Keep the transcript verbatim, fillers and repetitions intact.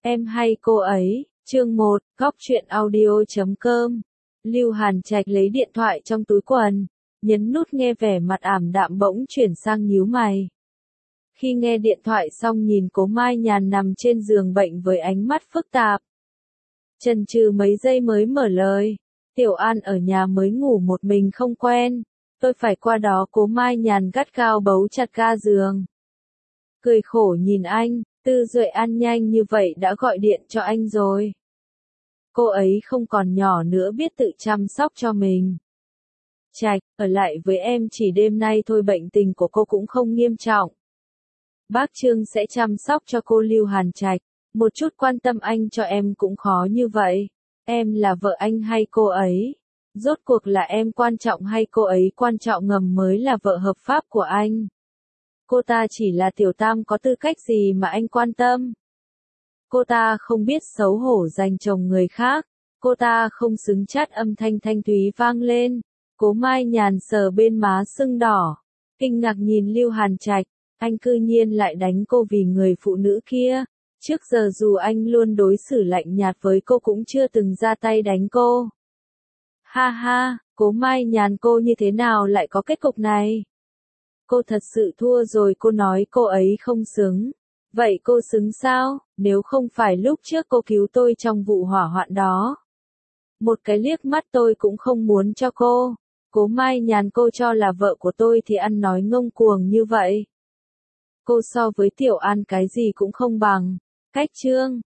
Em hay cô ấy, chương một, góc truyện audio chấm com. Lưu Hàn Trạch lấy điện thoại trong túi quần, nhấn nút nghe, vẻ mặt ảm đạm bỗng chuyển sang nhíu mày. Khi nghe điện thoại xong nhìn Cố Mai Nhàn nằm trên giường bệnh với ánh mắt phức tạp. Chần chừ mấy giây mới mở lời, Tiểu An ở nhà mới ngủ một mình không quen, tôi phải qua đó. Cố Mai Nhàn gắt gao bấu chặt ga giường. Cười khổ nhìn anh, Tư Duệ An nhanh như vậy đã gọi điện cho anh rồi. Cô ấy không còn nhỏ nữa, biết tự chăm sóc cho mình. Trạch, ở lại với em chỉ đêm nay thôi, bệnh tình của cô cũng không nghiêm trọng. Bác Trương sẽ chăm sóc cho cô. Lưu Hàn Trạch, một chút quan tâm anh cho em cũng khó như vậy. Em là vợ anh hay cô ấy? Rốt cuộc là em quan trọng hay cô ấy quan trọng ngầm mới là vợ hợp pháp của anh? Cô ta chỉ là tiểu tam, có tư cách gì mà anh quan tâm? Cô ta không biết xấu hổ giành chồng người khác. Cô ta không xứng. Chát âm thanh thanh thúy vang lên. Cố Mai Nhàn sờ bên má sưng đỏ, kinh ngạc nhìn Lưu Hàn Trạch, anh cư nhiên lại đánh cô vì người phụ nữ kia. Trước giờ dù anh luôn đối xử lạnh nhạt với cô cũng chưa từng ra tay đánh cô. Ha ha, Cố Mai Nhàn, cô như thế nào lại có kết cục này? Cô thật sự thua rồi. Cô nói cô ấy không xứng. Vậy cô xứng sao? Nếu không phải lúc trước cô cứu tôi trong vụ hỏa hoạn đó, một cái liếc mắt tôi cũng không muốn cho cô. Cố Mai Nhàn, cô cho là vợ của tôi thì ăn nói ngông cuồng như vậy. Cô so với Tiểu An cái gì cũng không bằng. Cách Trương,